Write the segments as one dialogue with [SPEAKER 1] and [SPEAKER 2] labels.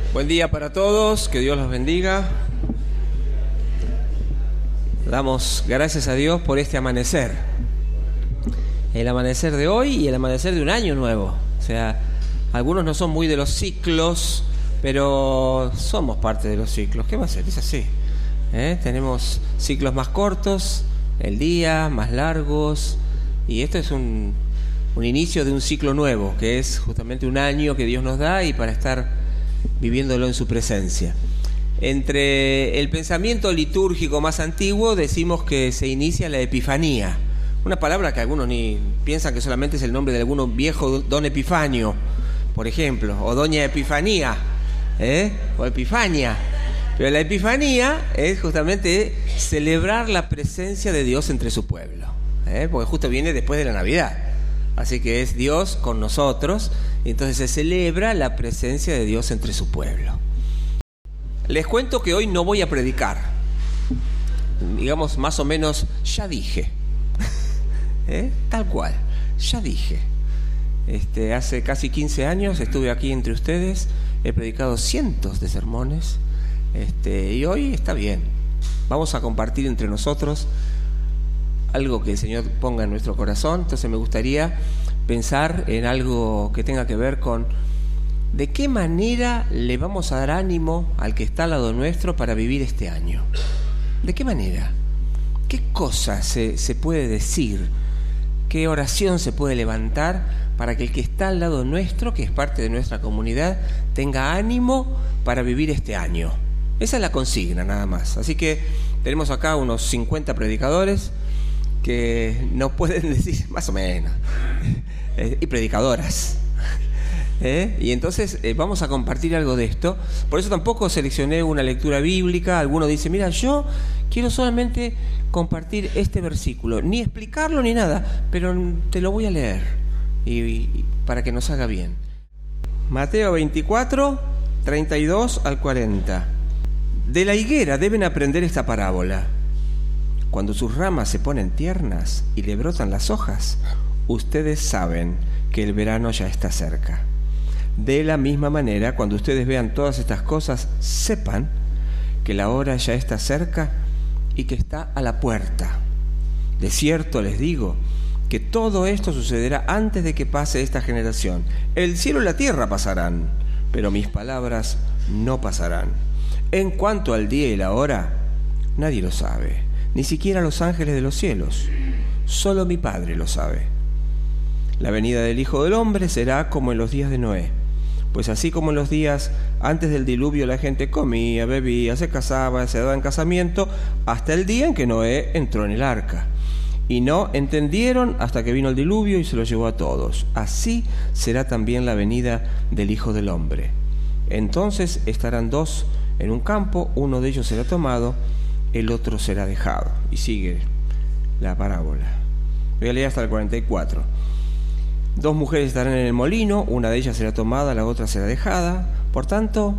[SPEAKER 1] Buen día para todos, que Dios los bendiga. Damos gracias a Dios por este amanecer. El amanecer de hoy y el amanecer de un año nuevo. O sea, algunos no son muy de los ciclos, pero somos parte de los ciclos. ¿Qué va a ser? Es así. Tenemos ciclos más cortos, el día, más largos. Y esto es un inicio de un ciclo nuevo, que es justamente un año que Dios nos da y para estar viviéndolo en su presencia. Entre el pensamiento litúrgico más antiguo decimos que se inicia la Epifanía, una palabra que algunos ni piensan que solamente es el nombre de algún viejo don Epifanio, por ejemplo, o doña Epifanía, o Epifania. Pero la Epifanía es justamente celebrar la presencia de Dios entre su pueblo, porque justo viene después de la Navidad. Así que es Dios con nosotros, y entonces se celebra la presencia de Dios entre su pueblo. Les cuento que hoy no voy a predicar. Digamos, más o menos, ya dije. Tal cual, ya dije. Hace casi 15 años estuve aquí entre ustedes, he predicado cientos de sermones, y hoy está bien. Vamos a compartir entre nosotros algo que el Señor ponga en nuestro corazón. Entonces me gustaría pensar en algo que tenga que ver con de qué manera le vamos a dar ánimo al que está al lado nuestro para vivir este año. ¿De qué manera? ¿Qué cosa se puede decir? ¿Qué oración se puede levantar para que el que está al lado nuestro, que es parte de nuestra comunidad, tenga ánimo para vivir este año? Esa es la consigna, nada más. Así que tenemos acá unos 50 predicadores que nos pueden decir, más o menos, y predicadoras. Y entonces vamos a compartir algo de esto. Por eso tampoco seleccioné una lectura bíblica. Alguno dice, mira, yo quiero solamente compartir este versículo, ni explicarlo ni nada, pero te lo voy a leer y para que nos haga bien. Mateo 24, 32 al 40. De la higuera deben aprender esta parábola. Cuando sus ramas se ponen tiernas y le brotan las hojas, ustedes saben que el verano ya está cerca. De la misma manera, cuando ustedes vean todas estas cosas, sepan que la hora ya está cerca y que está a la puerta. De cierto les digo que todo esto sucederá antes de que pase esta generación. El cielo y la tierra pasarán, pero mis palabras no pasarán. En cuanto al día y la hora, nadie lo sabe, ni siquiera los ángeles de los cielos. Solo mi Padre lo sabe. La venida del Hijo del Hombre será como en los días de Noé. Pues así como en los días antes del diluvio la gente comía, bebía, se casaba, se daba en casamiento, hasta el día en que Noé entró en el arca. Y no entendieron hasta que vino el diluvio y se los llevó a todos. Así será también la venida del Hijo del Hombre. Entonces estarán dos en un campo, uno de ellos será tomado, el otro será dejado. Y sigue la parábola. Voy a leer hasta el 44. Dos mujeres estarán en el molino, una de ellas será tomada, la otra será dejada. Por tanto,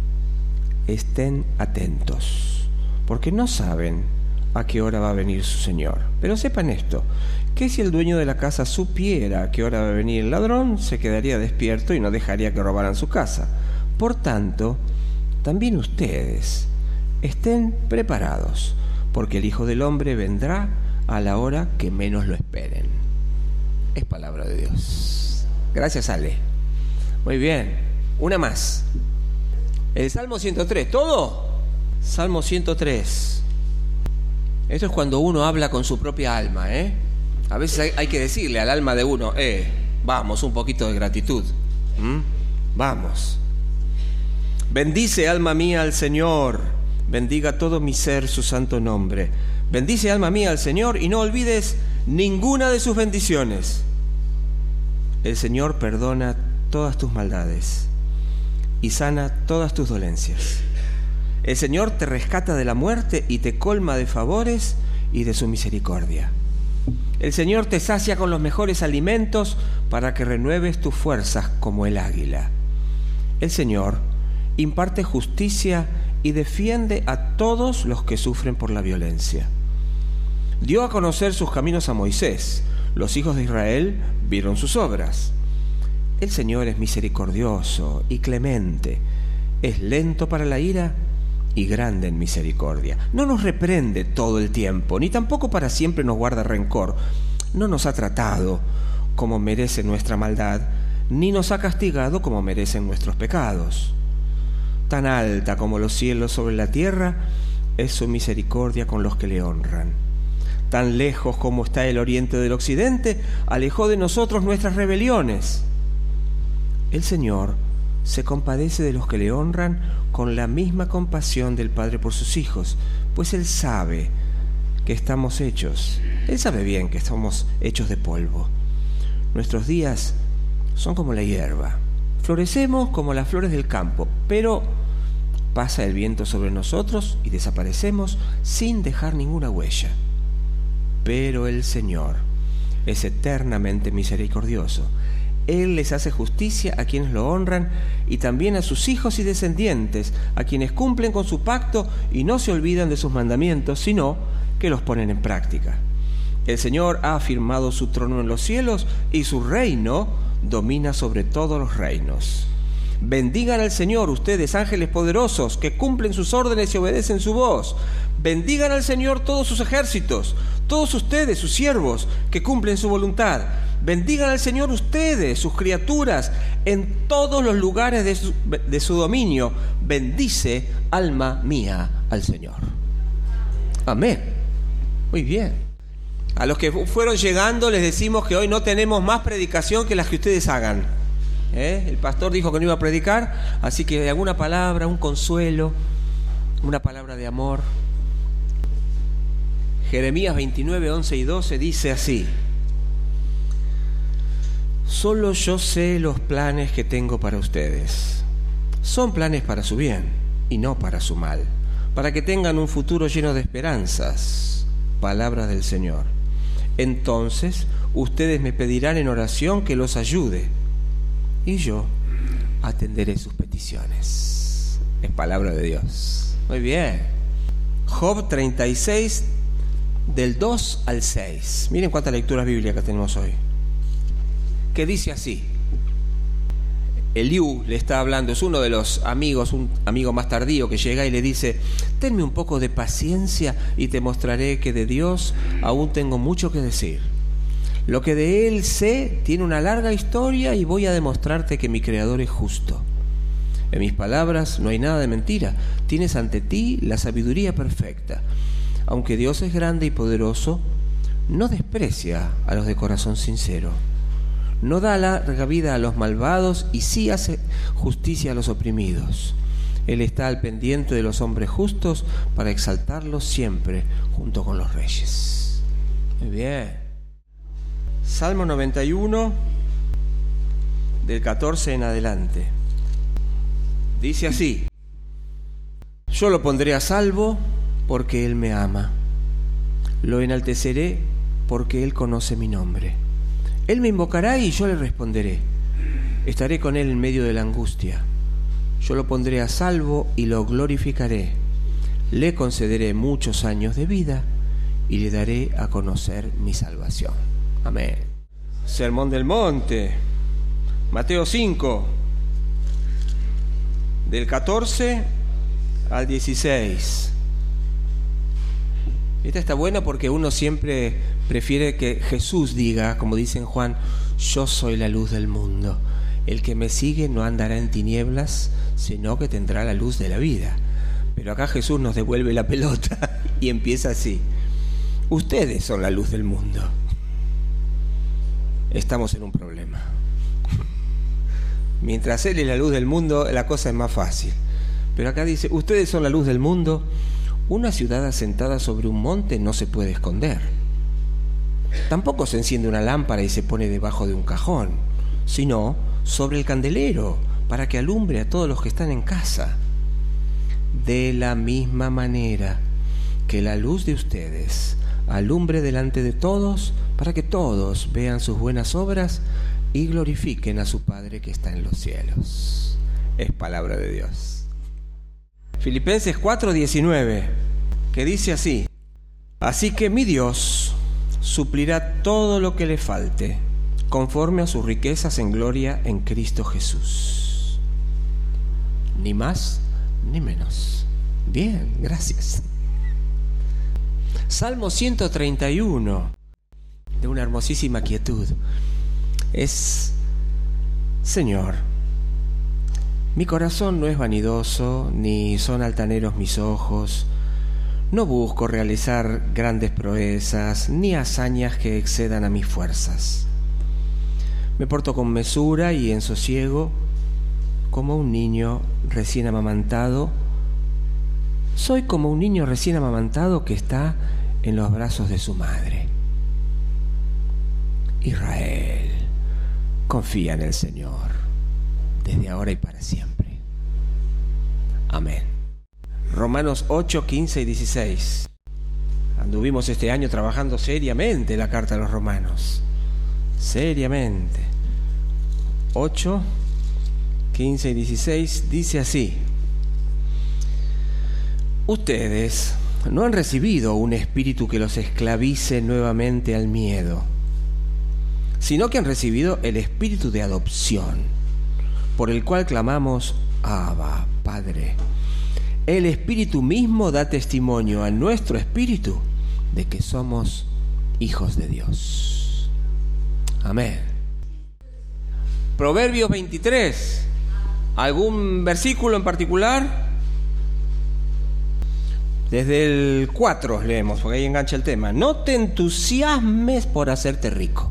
[SPEAKER 1] estén atentos, porque no saben a qué hora va a venir su Señor. Pero sepan esto, que si el dueño de la casa supiera a qué hora va a venir el ladrón, se quedaría despierto y no dejaría que robaran su casa. Por tanto, también ustedes estén preparados, porque el Hijo del Hombre vendrá a la hora que menos lo esperen. Es palabra de Dios. Gracias, Ale. Muy bien. Una más. El Salmo 103. ¿Todo? Salmo 103. Esto es cuando uno habla con su propia alma, A veces hay que decirle al alma de uno, vamos, un poquito de gratitud. Vamos. Bendice, alma mía, al Señor. Bendiga todo mi ser su santo nombre. Bendice, alma mía, al Señor, y no olvides ninguna de sus bendiciones. El Señor perdona todas tus maldades y sana todas tus dolencias. El Señor te rescata de la muerte y te colma de favores y de su misericordia. El Señor te sacia con los mejores alimentos para que renueves tus fuerzas como el águila. El Señor imparte justicia y defiende a todos los que sufren por la violencia. Dio a conocer sus caminos a Moisés. Los hijos de Israel vieron sus obras. El Señor es misericordioso y clemente. es lento para la ira y grande en misericordia. No nos reprende todo el tiempo, ni tampoco para siempre nos guarda rencor. No nos ha tratado como merece nuestra maldad, ni nos ha castigado como merecen nuestros pecados. Tan alta como los cielos sobre la tierra es su misericordia con los que le honran. Tan lejos como está el oriente del occidente, alejó de nosotros nuestras rebeliones. El Señor se compadece de los que le honran con la misma compasión del Padre por sus hijos, pues Él sabe que estamos hechos. Él sabe bien que estamos hechos de polvo. Nuestros días son como la hierba. Florecemos como las flores del campo, pero pasa el viento sobre nosotros y desaparecemos sin dejar ninguna huella. Pero el Señor es eternamente misericordioso. Él les hace justicia a quienes lo honran y también a sus hijos y descendientes, a quienes cumplen con su pacto y no se olvidan de sus mandamientos, sino que los ponen en práctica. El Señor ha afirmado su trono en los cielos y su reino domina sobre todos los reinos. Bendigan al Señor, ustedes ángeles poderosos, que cumplen sus órdenes y obedecen su voz. Bendigan al Señor todos sus ejércitos, todos ustedes, sus siervos, que cumplen su voluntad. Bendigan al Señor ustedes, sus criaturas, en todos los lugares de su dominio. Bendice, alma mía, al Señor. Amén. Muy bien. A los que fueron llegando les decimos que hoy no tenemos más predicación que las que ustedes hagan. El pastor dijo que no iba a predicar, así que alguna palabra, un consuelo, una palabra de amor. Jeremías 29, 11 y 12 dice así: solo yo sé los planes que tengo para ustedes. Son planes para su bien y no para su mal, para que tengan un futuro lleno de esperanzas. Palabras del Señor. Entonces ustedes me pedirán en oración que los ayude, y yo atenderé sus peticiones. Es palabra de Dios. Muy bien. Job 36, del 2 al 6. Miren cuántas lecturas bíblicas tenemos hoy. Que dice así. Eliú le está hablando, es uno de los amigos, un amigo más tardío que llega y le dice: tenme un poco de paciencia y te mostraré que de Dios aún tengo mucho que decir. Lo que de Él sé tiene una larga historia y voy a demostrarte que mi Creador es justo. En mis palabras no hay nada de mentira. Tienes ante ti la sabiduría perfecta. Aunque Dios es grande y poderoso, no desprecia a los de corazón sincero. No da larga vida a los malvados y sí hace justicia a los oprimidos. Él está al pendiente de los hombres justos para exaltarlos siempre junto con los reyes. Muy bien. Salmo 91, del 14 en adelante. Dice así: yo lo pondré a salvo porque Él me ama. Lo enalteceré porque Él conoce mi nombre. Él me invocará y yo le responderé. Estaré con Él en medio de la angustia. Yo lo pondré a salvo y lo glorificaré. Le concederé muchos años de vida y le daré a conocer mi salvación. Amén. Sermón del Monte, Mateo 5, del 14 al 16. Esta está buena porque uno siempre prefiere que Jesús diga, como dice en Juan: yo soy la luz del mundo. El que me sigue no andará en tinieblas, sino que tendrá la luz de la vida. Pero acá Jesús nos devuelve la pelota y empieza así: ustedes son la luz del mundo. Estamos en un problema. Mientras Él es la luz del mundo, la cosa es más fácil. Pero acá dice: ustedes son la luz del mundo. Una ciudad asentada sobre un monte no se puede esconder. Tampoco se enciende una lámpara y se pone debajo de un cajón, sino sobre el candelero, para que alumbre a todos los que están en casa. De la misma manera que la luz de ustedes alumbre delante de todos, para que todos vean sus buenas obras y glorifiquen a su Padre que está en los cielos. Es palabra de Dios. Filipenses 4:19, que dice así: así que mi Dios suplirá todo lo que le falte, conforme a sus riquezas en gloria en Cristo Jesús. ni más ni menos. Bien, gracias. Salmo 131, de una hermosísima quietud. Es: Señor, mi corazón no es vanidoso, ni son altaneros mis ojos. No busco realizar grandes proezas, ni hazañas que excedan a mis fuerzas. Me porto con mesura y en sosiego, como un niño recién amamantado. Soy como un niño recién amamantado que está en los brazos de su madre. Israel, confía en el Señor, desde ahora y para siempre. Amén. Romanos 8, 15 y 16. Anduvimos este año trabajando seriamente la carta a los romanos. Seriamente. 8, 15 y 16 dice así: Ustedes no han recibido un espíritu que los esclavice nuevamente al miedo, sino que han recibido el espíritu de adopción, por el cual clamamos: Abba, Padre. El Espíritu mismo da testimonio a nuestro espíritu de que somos hijos de Dios. Amén. Proverbios 23. ¿Algún versículo en particular? Desde el 4 leemos, porque ahí engancha el tema. No te entusiasmes por hacerte rico.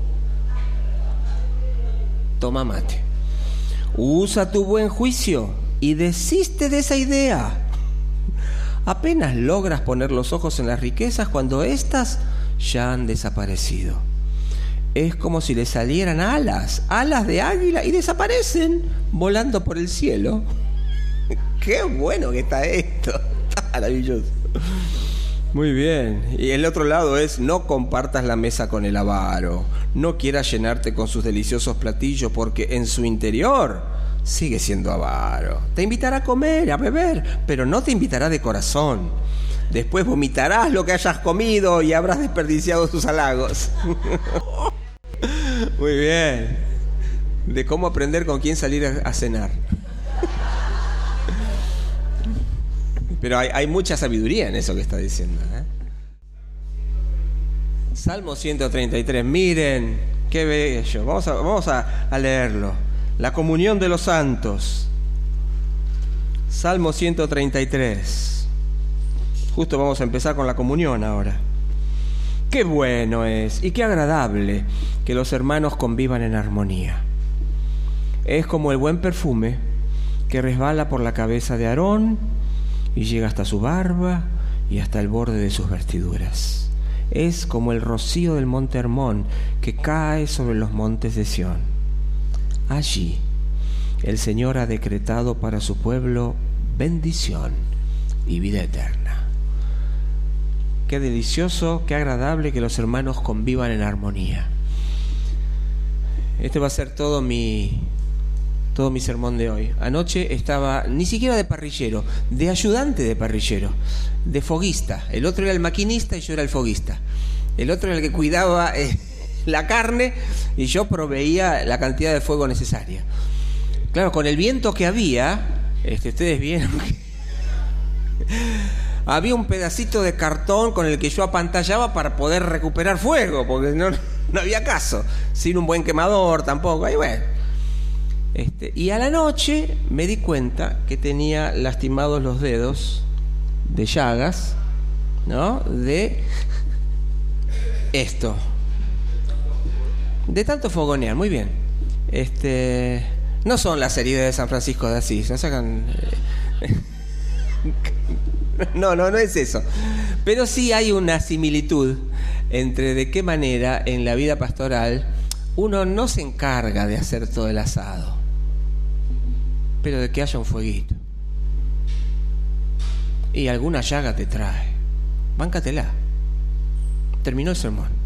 [SPEAKER 1] Toma mate. Usa tu buen juicio y desiste de esa idea. Apenas logras poner los ojos en las riquezas cuando éstas ya han desaparecido. Es como si le salieran alas de águila, y desaparecen volando por el cielo. ¡Qué bueno que está esto! Está maravilloso. Muy bien. Y el otro lado es: no compartas la mesa con el avaro. No quieras llenarte con sus deliciosos platillos, porque en su interior sigue siendo avaro. Te invitará a comer, a beber, pero no te invitará de corazón. Después vomitarás lo que hayas comido y habrás desperdiciado sus halagos. Muy bien. De cómo aprender con quién salir a cenar. Pero hay mucha sabiduría en eso que está diciendo, ¿eh? Salmo 133. Miren, qué bello. Vamos a leerlo. La comunión de los santos. Salmo 133. Justo vamos a empezar con la comunión ahora. Qué bueno es y qué agradable que los hermanos convivan en armonía. Es como el buen perfume que resbala por la cabeza de Aarón y llega hasta su barba y hasta el borde de sus vestiduras. Es como el rocío del monte Hermón que cae sobre los montes de Sión. Allí el Señor ha decretado para su pueblo bendición y vida eterna. Qué delicioso, qué agradable que los hermanos convivan en armonía. Este va a ser todo mi sermón de hoy. Anoche estaba, ni siquiera de parrillero, de ayudante de parrillero, de foguista. El otro era el maquinista y yo era el foguista. El otro era el que cuidaba la carne y yo proveía la cantidad de fuego necesaria. Claro, con el viento que había, ustedes vieron que había un pedacito de cartón con el que yo apantallaba para poder recuperar fuego, porque no había caso, sin un buen quemador tampoco. Y bueno, y a la noche me di cuenta que tenía lastimados los dedos de llagas, ¿no? De esto, de tanto fogonear. Muy bien. No son las heridas de San Francisco de Asís, no sacan. No es eso. Pero sí hay una similitud entre de qué manera en la vida pastoral uno no se encarga de hacer todo el asado, pero de que haya un fueguito. Y alguna llaga te trae. Báncatela. Terminó el sermón.